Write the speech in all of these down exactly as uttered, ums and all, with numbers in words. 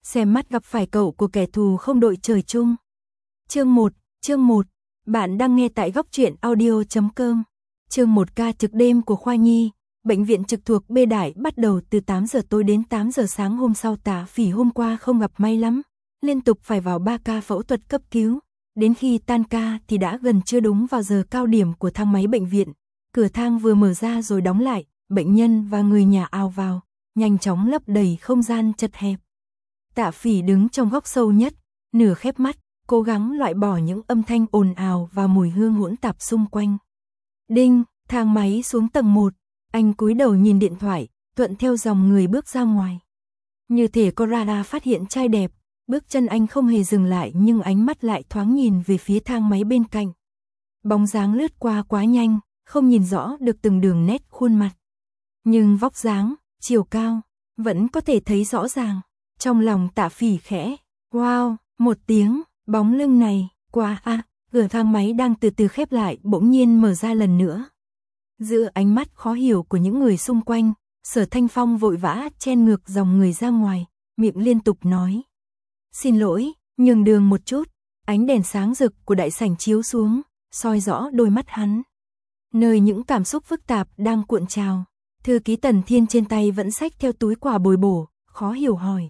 xem mắt gặp phải cậu của kẻ thù không đội trời chung. Chương một, chương một, bạn đang nghe tại góc truyện audio chấm com. Chương một, ca trực đêm của khoa nhi, bệnh viện trực thuộc B Đại bắt đầu từ tám giờ tối đến tám giờ sáng hôm sau. Tạ Phỉ hôm qua không gặp may lắm, liên tục phải vào ba ca phẫu thuật cấp cứu, đến khi tan ca thì đã gần trưa, đúng vào giờ cao điểm của thang máy bệnh viện. Cửa thang vừa mở ra rồi đóng lại, bệnh nhân và người nhà ào vào, nhanh chóng lấp đầy không gian chật hẹp. Tạ Phỉ đứng trong góc sâu nhất, nửa khép mắt, cố gắng loại bỏ những âm thanh ồn ào và mùi hương hỗn tạp xung quanh. Đinh, thang máy xuống tầng một, anh cúi đầu nhìn điện thoại, thuận theo dòng người bước ra ngoài. Như thể có radar phát hiện trai đẹp, bước chân anh không hề dừng lại, nhưng ánh mắt lại thoáng nhìn về phía thang máy bên cạnh. Bóng dáng lướt qua quá nhanh, không nhìn rõ được từng đường nét khuôn mặt. Nhưng vóc dáng, chiều cao, vẫn có thể thấy rõ ràng. Trong lòng Tạ Phỉ khẽ, wow, một tiếng, bóng lưng này, quá a. À, cửa thang máy đang từ từ khép lại bỗng nhiên mở ra lần nữa. Giữa ánh mắt khó hiểu của những người xung quanh, Sở Thanh Phong vội vã chen ngược dòng người ra ngoài, miệng liên tục nói. Xin lỗi, nhường đường một chút. Ánh đèn sáng rực của đại sảnh chiếu xuống, soi rõ đôi mắt hắn, nơi những cảm xúc phức tạp đang cuộn trào. Thư ký Tần Thiên trên tay vẫn xách theo túi quà bồi bổ, khó hiểu hỏi.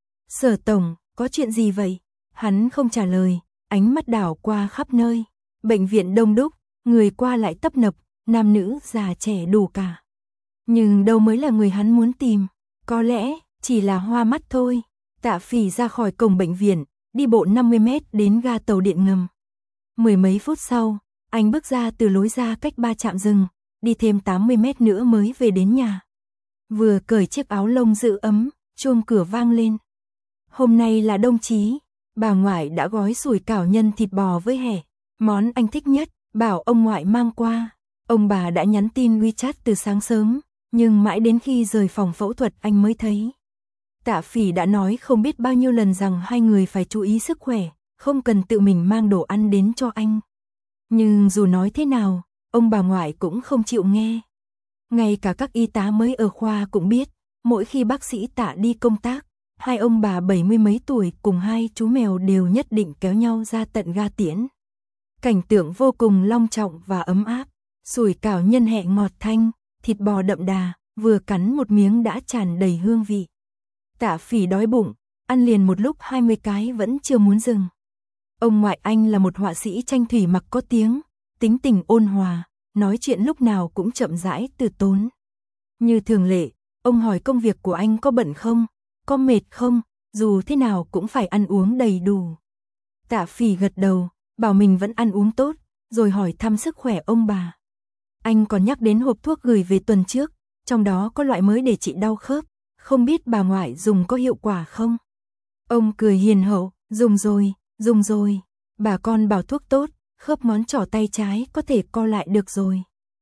Sở tổng, có chuyện gì vậy? Hắn không trả lời, ánh mắt đảo qua khắp nơi. Bệnh viện đông đúc, người qua lại tấp nập, nam nữ già trẻ đủ cả. Nhưng đâu mới là người hắn muốn tìm? Có lẽ chỉ là hoa mắt thôi. Tạ Phỉ ra khỏi cổng bệnh viện, đi bộ năm mươi mét đến ga tàu điện ngầm. Mười mấy phút sau, anh bước ra từ lối ra cách ba trạm dừng, đi thêm tám mươi mét nữa mới về đến nhà. Vừa cởi chiếc áo lông giữ ấm, chuông cửa vang lên. Hôm nay là đông chí, bà ngoại đã gói sủi cảo nhân thịt bò với hẹ, món anh thích nhất, bảo ông ngoại mang qua. Ông bà đã nhắn tin WeChat từ sáng sớm, nhưng mãi đến khi rời phòng phẫu thuật anh mới thấy. Tạ Phỉ đã nói không biết bao nhiêu lần rằng hai người phải chú ý sức khỏe, không cần tự mình mang đồ ăn đến cho anh. Nhưng dù nói thế nào, ông bà ngoại cũng không chịu nghe. Ngay cả các y tá mới ở khoa cũng biết, mỗi khi bác sĩ Tạ đi công tác, hai ông bà bảy mươi mấy tuổi cùng hai chú mèo đều nhất định kéo nhau ra tận ga tiễn. Cảnh tượng vô cùng long trọng và ấm áp, sủi cảo nhân hẹ ngọt thanh, thịt bò đậm đà, vừa cắn một miếng đã tràn đầy hương vị. Tạ Phỉ đói bụng, ăn liền một lúc hai mươi cái vẫn chưa muốn dừng. Ông ngoại anh là một họa sĩ tranh thủy mặc có tiếng, tính tình ôn hòa, nói chuyện lúc nào cũng chậm rãi từ tốn. Như thường lệ, ông hỏi công việc của anh có bận không, có mệt không, dù thế nào cũng phải ăn uống đầy đủ. Tạ Phỉ gật đầu, bảo mình vẫn ăn uống tốt, rồi hỏi thăm sức khỏe ông bà. Anh còn nhắc đến hộp thuốc gửi về tuần trước, trong đó có loại mới để trị đau khớp, không biết bà ngoại dùng có hiệu quả không? Ông cười hiền hậu, dùng rồi, dùng rồi, bà con bảo thuốc tốt, khớp ngón trỏ tay trái có thể co lại được rồi.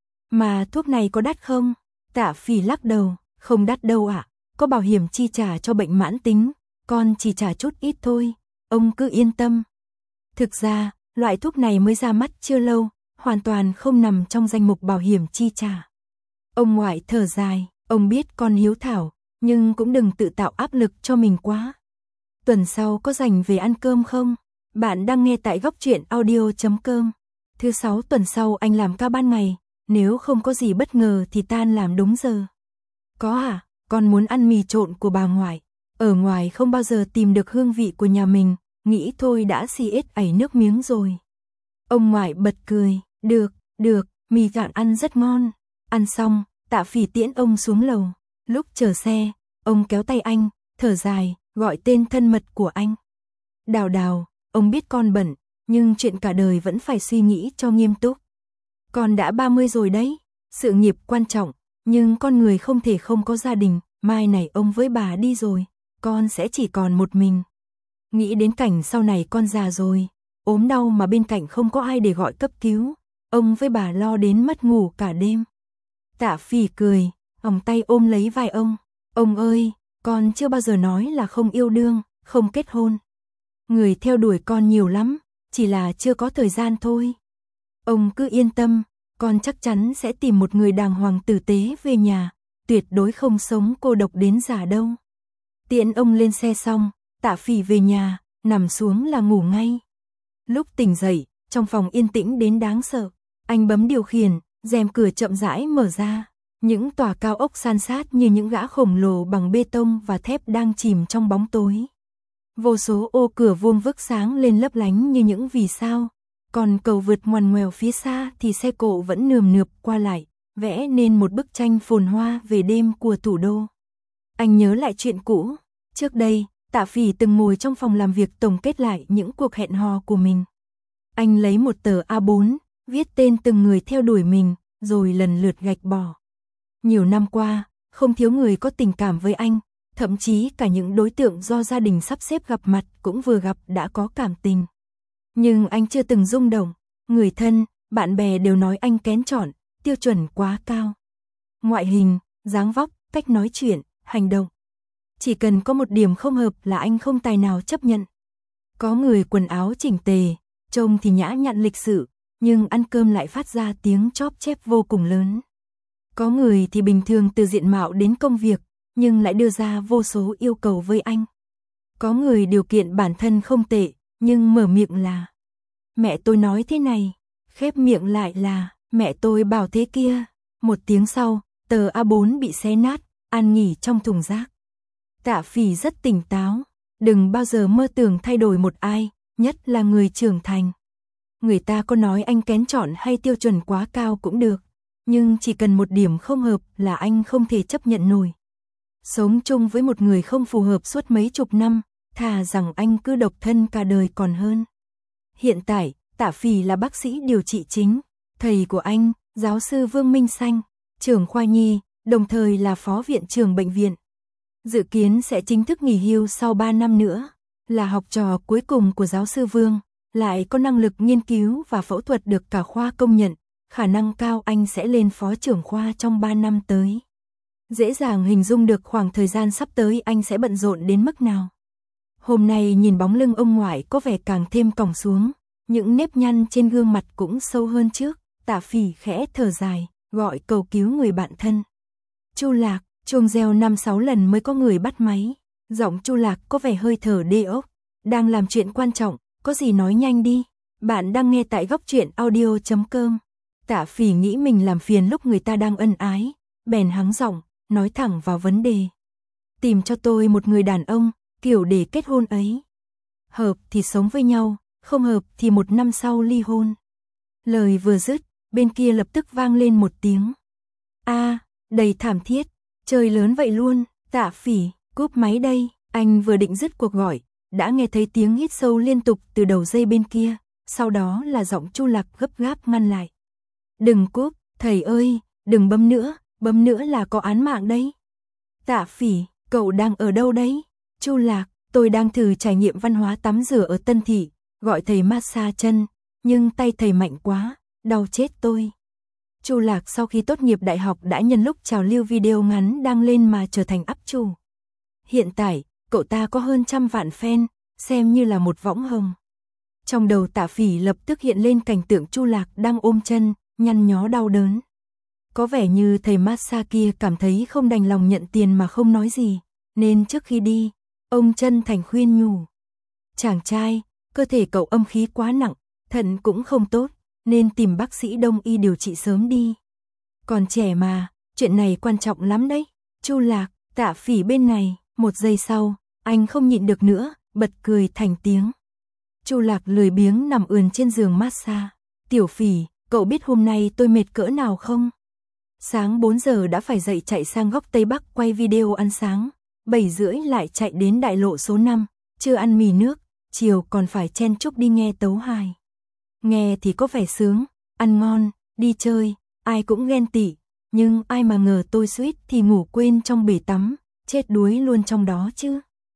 Mà thuốc này có đắt không? Tạ Phỉ lắc đầu, không đắt đâu ạ, có bảo hiểm chi trả cho bệnh mãn tính, con chỉ trả chút ít thôi, ông cứ yên tâm. Thực ra, loại thuốc này mới ra mắt chưa lâu, hoàn toàn không nằm trong danh mục bảo hiểm chi trả. Ông ngoại thở dài, ông biết con hiếu thảo, nhưng cũng đừng tự tạo áp lực cho mình quá. Tuần sau có rảnh về ăn cơm không? Bạn đang nghe tại góc truyện audio chấm com. Thứ sáu tuần sau anh làm ca ban ngày, nếu không có gì bất ngờ thì tan làm đúng giờ. Có à, con muốn ăn mì trộn của bà ngoại. Ở ngoài không bao giờ tìm được hương vị của nhà mình, nghĩ thôi đã xì ết ảy nước miếng rồi. Ông ngoại bật cười, được, được, mì gạn ăn rất ngon. Ăn xong, Tạ Phỉ tiễn ông xuống lầu. Lúc chờ xe, ông kéo tay anh, thở dài, gọi tên thân mật của anh. Đào Đào, ông biết con bận, nhưng chuyện cả đời vẫn phải suy nghĩ cho nghiêm túc. Con đã ba mươi rồi đấy, sự nghiệp quan trọng, nhưng con người không thể không có gia đình, mai này ông với bà đi rồi, con sẽ chỉ còn một mình. Nghĩ đến cảnh sau này con già rồi, ốm đau mà bên cạnh không có ai để gọi cấp cứu, ông với bà lo đến mất ngủ cả đêm. Tạ Phỉ cười, vòng tay ôm lấy vai ông. Ông ơi, con chưa bao giờ nói là không yêu đương, không kết hôn. Người theo đuổi con nhiều lắm, chỉ là chưa có thời gian thôi. Ông cứ yên tâm, con chắc chắn sẽ tìm một người đàng hoàng tử tế về nhà, tuyệt đối không sống cô độc đến già đâu. Tiễn ông lên xe xong, Tạ Phỉ về nhà, nằm xuống là ngủ ngay. Lúc tỉnh dậy, trong phòng yên tĩnh đến đáng sợ. Anh bấm điều khiển, rèm cửa chậm rãi mở ra. Những tòa cao ốc san sát như những gã khổng lồ bằng bê tông và thép đang chìm trong bóng tối. Vô số ô cửa vuông vức sáng lên lấp lánh như những vì sao. Còn cầu vượt ngoằn ngoèo phía xa thì xe cộ vẫn nườm nượp qua lại, vẽ nên một bức tranh phồn hoa về đêm của thủ đô. Anh nhớ lại chuyện cũ. Trước đây, Tạ Phỉ từng ngồi trong phòng làm việc tổng kết lại những cuộc hẹn hò của mình. Anh lấy một tờ A bốn, viết tên từng người theo đuổi mình, rồi lần lượt gạch bỏ. Nhiều năm qua, không thiếu người có tình cảm với anh, thậm chí cả những đối tượng do gia đình sắp xếp gặp mặt cũng vừa gặp đã có cảm tình. Nhưng anh chưa từng rung động, người thân, bạn bè đều nói anh kén chọn, tiêu chuẩn quá cao. Ngoại hình, dáng vóc, cách nói chuyện, hành động. Chỉ cần có một điểm không hợp là anh không tài nào chấp nhận. Có người quần áo chỉnh tề, trông thì nhã nhặn lịch sự, nhưng ăn cơm lại phát ra tiếng chóp chép vô cùng lớn. Có người thì bình thường từ diện mạo đến công việc, nhưng lại đưa ra vô số yêu cầu với anh. Có người điều kiện bản thân không tệ, nhưng mở miệng là mẹ tôi nói thế này, khép miệng lại là mẹ tôi bảo thế kia. Một tiếng sau, tờ A bốn bị xé nát, an nghỉ trong thùng rác. Tạ Phỉ rất tỉnh táo, đừng bao giờ mơ tưởng thay đổi một ai, nhất là người trưởng thành. Người ta có nói anh kén chọn hay tiêu chuẩn quá cao cũng được, nhưng chỉ cần một điểm không hợp là anh không thể chấp nhận nổi. Sống chung với một người không phù hợp suốt mấy chục năm, thà rằng anh cứ độc thân cả đời còn hơn. Hiện tại, Tạ Phỉ là bác sĩ điều trị chính, thầy của anh, giáo sư Vương Minh Sanh, trưởng khoa nhi, đồng thời là phó viện trưởng bệnh viện. Dự kiến sẽ chính thức nghỉ hưu sau ba năm nữa, là học trò cuối cùng của giáo sư Vương, lại có năng lực nghiên cứu và phẫu thuật được cả khoa công nhận, khả năng cao anh sẽ lên phó trưởng khoa trong ba năm tới. Dễ dàng hình dung được khoảng thời gian sắp tới anh sẽ bận rộn đến mức nào. Hôm nay nhìn bóng lưng ông ngoại có vẻ càng thêm còng xuống, những nếp nhăn trên gương mặt cũng sâu hơn trước. Tạ Phỉ khẽ thở dài, gọi cầu cứu người bạn thân. Chu Lạc, chuông reo năm sáu lần mới có người bắt máy. Giọng Chu Lạc có vẻ hơi thở đê ốc. Đang làm chuyện quan trọng, có gì nói nhanh đi. Bạn đang nghe tại góc truyện audio chấm com. Tạ Phỉ nghĩ mình làm phiền lúc người ta đang ân ái, bèn hắng giọng, nói thẳng vào vấn đề. Tìm cho tôi một người đàn ông, kiểu để kết hôn ấy. Hợp thì sống với nhau, không hợp thì một năm sau ly hôn. Lời vừa dứt, bên kia lập tức vang lên một tiếng. A, à, đầy thảm thiết, trời lớn vậy luôn. Tạ Phỉ, cúp máy đây. Anh vừa định dứt cuộc gọi, đã nghe thấy tiếng hít sâu liên tục từ đầu dây bên kia, sau đó là giọng Chu Lạc gấp gáp ngăn lại. Đừng cúp, thầy ơi, đừng bấm nữa, bấm nữa là có án mạng đấy. Tạ Phỉ, cậu đang ở đâu đấy? Chu Lạc, tôi đang thử trải nghiệm văn hóa tắm rửa ở Tân Thị, gọi thầy massage chân, nhưng tay thầy mạnh quá, đau chết tôi. Chu Lạc sau khi tốt nghiệp đại học đã nhân lúc trào lưu video ngắn đang lên mà trở thành up chủ. Hiện tại, cậu ta có hơn trăm vạn fan, xem như là một võng hồng. Trong đầu Tạ Phỉ lập tức hiện lên cảnh tượng Chu Lạc đang ôm chân, nhăn nhó đau đớn. Có vẻ như thầy massage kia cảm thấy không đành lòng nhận tiền mà không nói gì, nên trước khi đi, ông chân thành khuyên nhủ. Chàng trai, cơ thể cậu âm khí quá nặng, thận cũng không tốt, nên tìm bác sĩ đông y điều trị sớm đi. Còn trẻ mà, chuyện này quan trọng lắm đấy. Chu Lạc, Tạ Phỉ bên này, một giây sau, anh không nhịn được nữa, bật cười thành tiếng. Chu Lạc lười biếng nằm ườn trên giường massage. Tiểu Phỉ, cậu biết hôm nay tôi mệt cỡ nào không? Sáng bốn giờ đã phải dậy chạy sang góc Tây Bắc quay video ăn sáng, bảy rưỡi lại chạy đến đại lộ số năm, chưa ăn mì nước, chiều còn phải chen chúc đi nghe tấu hài. Nghe thì có vẻ sướng, ăn ngon, đi chơi, ai cũng ghen tị, nhưng ai mà ngờ tôi suýt thì ngủ quên trong bể tắm, chết đuối luôn trong đó chứ.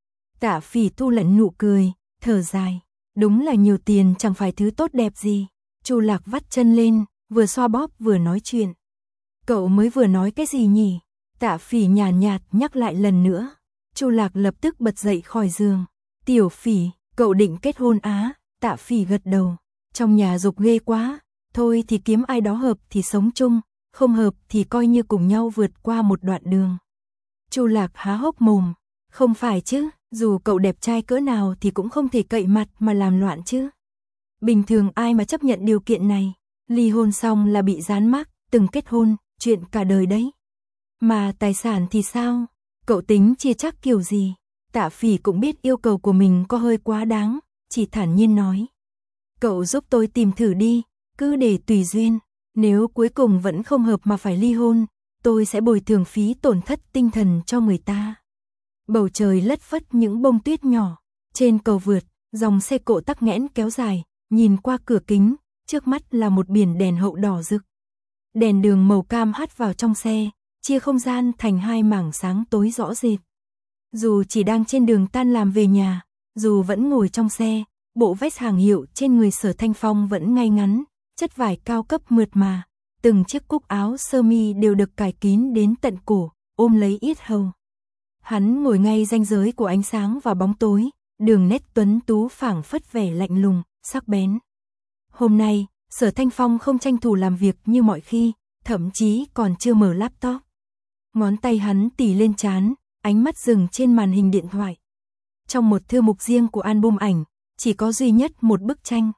Tạ Phỉ thu lẫn nụ cười, thở dài, đúng là nhiều tiền chẳng phải thứ tốt đẹp gì. Chu Lạc vắt chân lên, vừa xoa bóp vừa nói chuyện. Cậu mới vừa nói cái gì nhỉ? Tạ Phỉ nhàn nhạt, nhạt nhắc lại lần nữa. Chu Lạc lập tức bật dậy khỏi giường. Tiểu Phỉ, cậu định kết hôn á? Tạ Phỉ gật đầu. Trong nhà dục ghê quá, thôi thì kiếm ai đó hợp thì sống chung, không hợp thì coi như cùng nhau vượt qua một đoạn đường. Chu Lạc há hốc mồm, không phải chứ, Dù cậu đẹp trai cỡ nào thì cũng không thể cậy mặt mà làm loạn chứ. Bình thường ai mà chấp nhận điều kiện này, ly hôn xong là bị dán mác, từng kết hôn, chuyện cả đời đấy. Mà tài sản thì sao? Cậu tính chia chắc kiểu gì? Tạ Phỉ cũng biết yêu cầu của mình có hơi quá đáng, chỉ thản nhiên nói. Cậu giúp tôi tìm thử đi, cứ để tùy duyên. Nếu cuối cùng vẫn không hợp mà phải ly hôn, tôi sẽ bồi thường phí tổn thất tinh thần cho người ta. Bầu trời lất phất những bông tuyết nhỏ. Trên cầu vượt, dòng xe cộ tắc nghẽn kéo dài, nhìn qua cửa kính, trước mắt là một biển đèn hậu đỏ rực. Đèn đường màu cam hắt vào trong xe, chia không gian thành hai mảng sáng tối rõ rệt. Dù chỉ đang trên đường tan làm về nhà, dù vẫn ngồi trong xe, bộ vest hàng hiệu trên người Sở Thanh Phong vẫn ngay ngắn, chất vải cao cấp mượt mà, từng chiếc cúc áo sơ mi đều được cài kín đến tận cổ, ôm lấy yết hầu. Hắn ngồi ngay ranh giới của ánh sáng và bóng tối, đường nét tuấn tú phảng phất vẻ lạnh lùng, sắc bén. Hôm nay, Sở Thanh Phong không tranh thủ làm việc như mọi khi, thậm chí còn chưa mở laptop. Ngón tay hắn tỉ lên trán, ánh mắt dừng trên màn hình điện thoại. Trong một thư mục riêng của album ảnh, chỉ có duy nhất một bức tranh.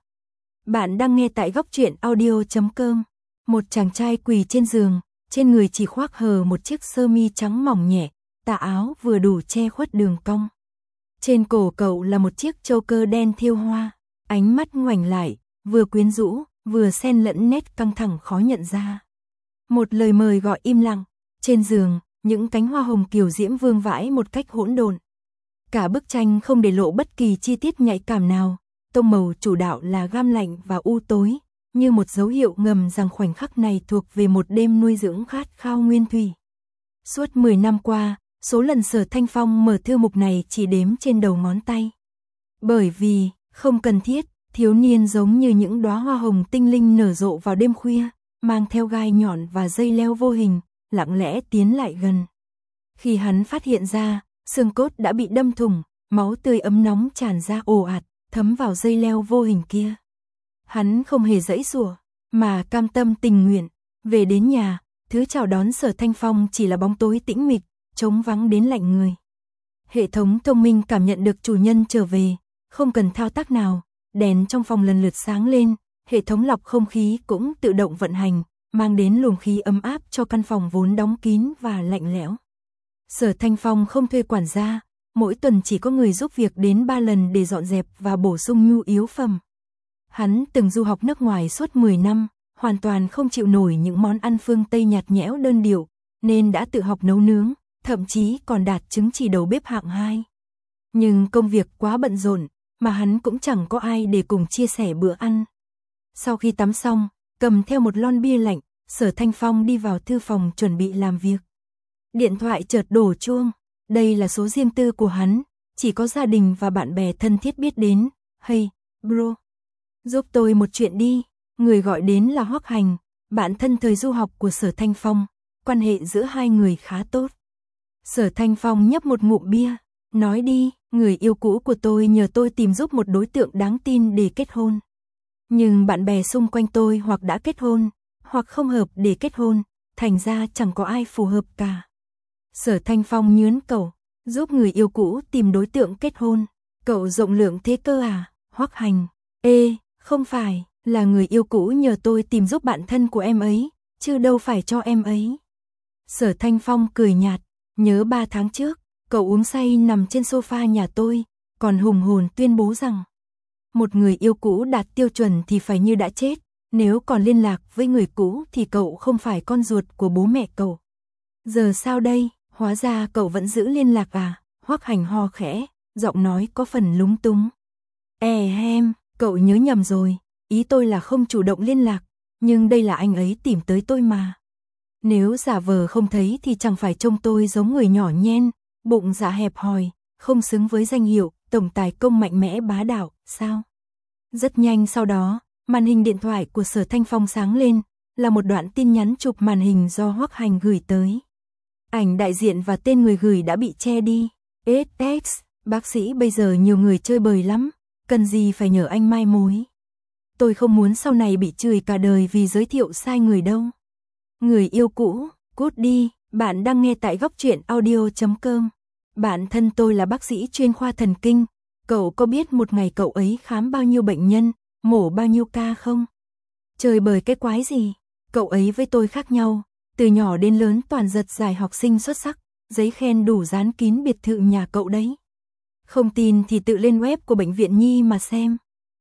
Bạn đang nghe tại góc truyện audio chấm com. Một chàng trai quỳ trên giường, trên người chỉ khoác hờ một chiếc sơ mi trắng mỏng nhẹ, tà áo vừa đủ che khuất đường cong. Trên cổ cậu là một chiếc choker đen thêu hoa, ánh mắt ngoảnh lại, vừa quyến rũ, vừa xen lẫn nét căng thẳng khó nhận ra. Một lời mời gọi im lặng, trên giường, những cánh hoa hồng kiều diễm vương vãi một cách hỗn độn. Cả bức tranh không để lộ bất kỳ chi tiết nhạy cảm nào, tông màu chủ đạo là gam lạnh và u tối, như một dấu hiệu ngầm rằng khoảnh khắc này thuộc về một đêm nuôi dưỡng khát khao nguyên thủy. Suốt mười năm qua, số lần Sở Thanh Phong mở thư mục này chỉ đếm trên đầu ngón tay. Bởi vì, không cần thiết, thiếu niên giống như những đóa hoa hồng tinh linh nở rộ vào đêm khuya, mang theo gai nhọn và dây leo vô hình, lặng lẽ tiến lại gần. Khi hắn phát hiện ra, xương cốt đã bị đâm thủng, máu tươi ấm nóng tràn ra ồ ạt, thấm vào dây leo vô hình kia. Hắn không hề giãy giụa, mà cam tâm tình nguyện. Về đến nhà, thứ chào đón Sở Thanh Phong chỉ là bóng tối tĩnh mịch, trống vắng đến lạnh người. Hệ thống thông minh cảm nhận được chủ nhân trở về, không cần thao tác nào, đèn trong phòng lần lượt sáng lên, hệ thống lọc không khí cũng tự động vận hành, mang đến luồng khí ấm áp cho căn phòng vốn đóng kín và lạnh lẽo. Sở Thanh Phong không thuê quản gia, mỗi tuần chỉ có người giúp việc đến ba lần để dọn dẹp và bổ sung nhu yếu phẩm. Hắn từng du học nước ngoài suốt mười năm, hoàn toàn không chịu nổi những món ăn phương Tây nhạt nhẽo đơn điệu, nên đã tự học nấu nướng, thậm chí còn đạt chứng chỉ đầu bếp hạng hai. Nhưng công việc quá bận rộn, mà hắn cũng chẳng có ai để cùng chia sẻ bữa ăn. Sau khi tắm xong, cầm theo một lon bia lạnh, Sở Thanh Phong đi vào thư phòng chuẩn bị làm việc. Điện thoại chợt đổ chuông, đây là số riêng tư của hắn, chỉ có gia đình và bạn bè thân thiết biết đến. Hey, bro, giúp tôi một chuyện đi. Người gọi đến là Hoắc Hành, bạn thân thời du học của Sở Thanh Phong, quan hệ giữa hai người khá tốt. Sở Thanh Phong nhấp một ngụm bia, nói đi, người yêu cũ của tôi nhờ tôi tìm giúp một đối tượng đáng tin để kết hôn. Nhưng bạn bè xung quanh tôi hoặc đã kết hôn, hoặc không hợp để kết hôn, thành ra chẳng có ai phù hợp cả. Sở Thanh Phong nhớn cậu, giúp người yêu cũ tìm đối tượng kết hôn. Cậu rộng lượng thế cơ à, Hoắc Hành? Ê, không phải, là người yêu cũ nhờ tôi tìm giúp bạn thân của em ấy, chứ đâu phải cho em ấy. Sở Thanh Phong cười nhạt, nhớ ba tháng trước, cậu uống say nằm trên sofa nhà tôi, còn hùng hồn tuyên bố rằng một người yêu cũ đạt tiêu chuẩn thì phải như đã chết, nếu còn liên lạc với người cũ thì cậu không phải con ruột của bố mẹ cậu. Giờ sao đây, hóa ra cậu vẫn giữ liên lạc à? Hoắc Hành ho khẽ, giọng nói có phần lúng túng. E hem, cậu nhớ nhầm rồi, ý tôi là không chủ động liên lạc, nhưng đây là anh ấy tìm tới tôi mà. Nếu giả vờ không thấy thì chẳng phải trông tôi giống người nhỏ nhen, bụng dạ hẹp hòi, không xứng với danh hiệu tổng tài công mạnh mẽ bá đạo, sao? Rất nhanh sau đó, màn hình điện thoại của Sở Thanh Phong sáng lên, là một đoạn tin nhắn chụp màn hình do Hoắc Hành gửi tới. Ảnh đại diện và tên người gửi đã bị che đi. ét ích, bác sĩ bây giờ nhiều người chơi bời lắm, cần gì phải nhờ anh mai mối. Tôi không muốn sau này bị chửi cả đời vì giới thiệu sai người đâu. Người yêu cũ, cút đi, bạn đang nghe tại góc truyện audio chấm com. Bạn thân tôi là bác sĩ chuyên khoa thần kinh, cậu có biết một ngày cậu ấy khám bao nhiêu bệnh nhân, mổ bao nhiêu ca không? Trời bời cái quái gì, cậu ấy với tôi khác nhau, từ nhỏ đến lớn toàn giật giải học sinh xuất sắc, giấy khen đủ dán kín biệt thự nhà cậu đấy. Không tin thì tự lên web của bệnh viện Nhi mà xem.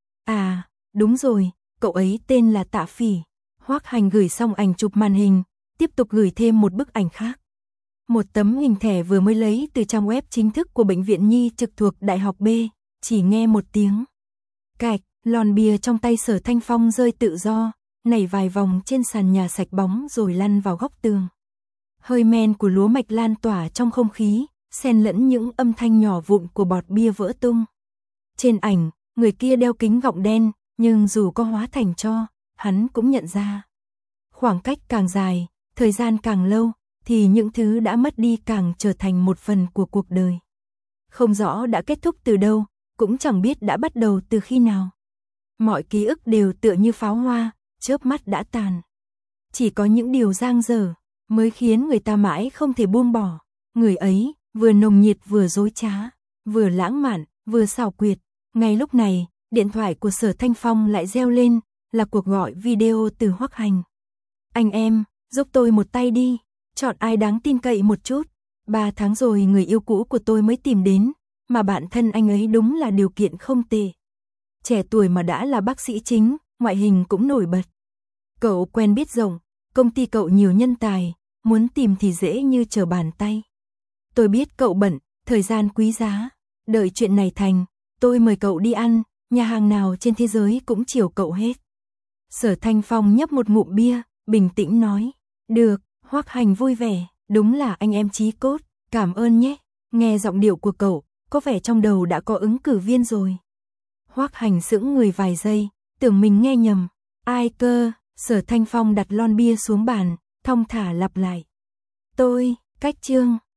À, đúng rồi, cậu ấy tên là Tạ Phỉ. Hoắc Hành gửi xong ảnh chụp màn hình, tiếp tục gửi thêm một bức ảnh khác. Một tấm hình thẻ vừa mới lấy từ trang web chính thức của bệnh viện Nhi trực thuộc Đại học B, chỉ nghe một tiếng. Cạch, lon bia trong tay Sở Thanh Phong rơi tự do, nảy vài vòng trên sàn nhà sạch bóng rồi lăn vào góc tường. Hơi men của lúa mạch lan tỏa trong không khí, xen lẫn những âm thanh nhỏ vụn của bọt bia vỡ tung. Trên ảnh, người kia đeo kính gọng đen, nhưng dù có hóa thành tro, hắn cũng nhận ra. Khoảng cách càng dài, thời gian càng lâu, thì những thứ đã mất đi càng trở thành một phần của cuộc đời. Không rõ đã kết thúc từ đâu, cũng chẳng biết đã bắt đầu từ khi nào. Mọi ký ức đều tựa như pháo hoa, chớp mắt đã tàn. Chỉ có những điều dang dở mới khiến người ta mãi không thể buông bỏ. Người ấy, vừa nồng nhiệt vừa dối trá, vừa lãng mạn, vừa xảo quyệt. Ngay lúc này, điện thoại của Sở Thanh Phong lại reo lên, là cuộc gọi video từ Hoắc Hành. Anh em, giúp tôi một tay đi, chọn ai đáng tin cậy một chút. Ba tháng rồi người yêu cũ của tôi mới tìm đến, mà bạn thân anh ấy đúng là điều kiện không tệ. Trẻ tuổi mà đã là bác sĩ chính, ngoại hình cũng nổi bật. Cậu quen biết rộng, công ty cậu nhiều nhân tài, muốn tìm thì dễ như trở bàn tay. Tôi biết cậu bận, thời gian quý giá, đợi chuyện này thành, tôi mời cậu đi ăn, nhà hàng nào trên thế giới cũng chiều cậu hết. Sở Thanh Phong nhấp một ngụm bia, bình tĩnh nói, được. Hoắc Hành vui vẻ, đúng là anh em chí cốt, cảm ơn nhé. Nghe giọng điệu của cậu, có vẻ trong đầu đã có ứng cử viên rồi. Hoắc Hành sững người vài giây, tưởng mình nghe nhầm. Ai cơ? Sở Thanh Phong đặt lon bia xuống bàn, thong thả lặp lại. Tôi, Cách Trương.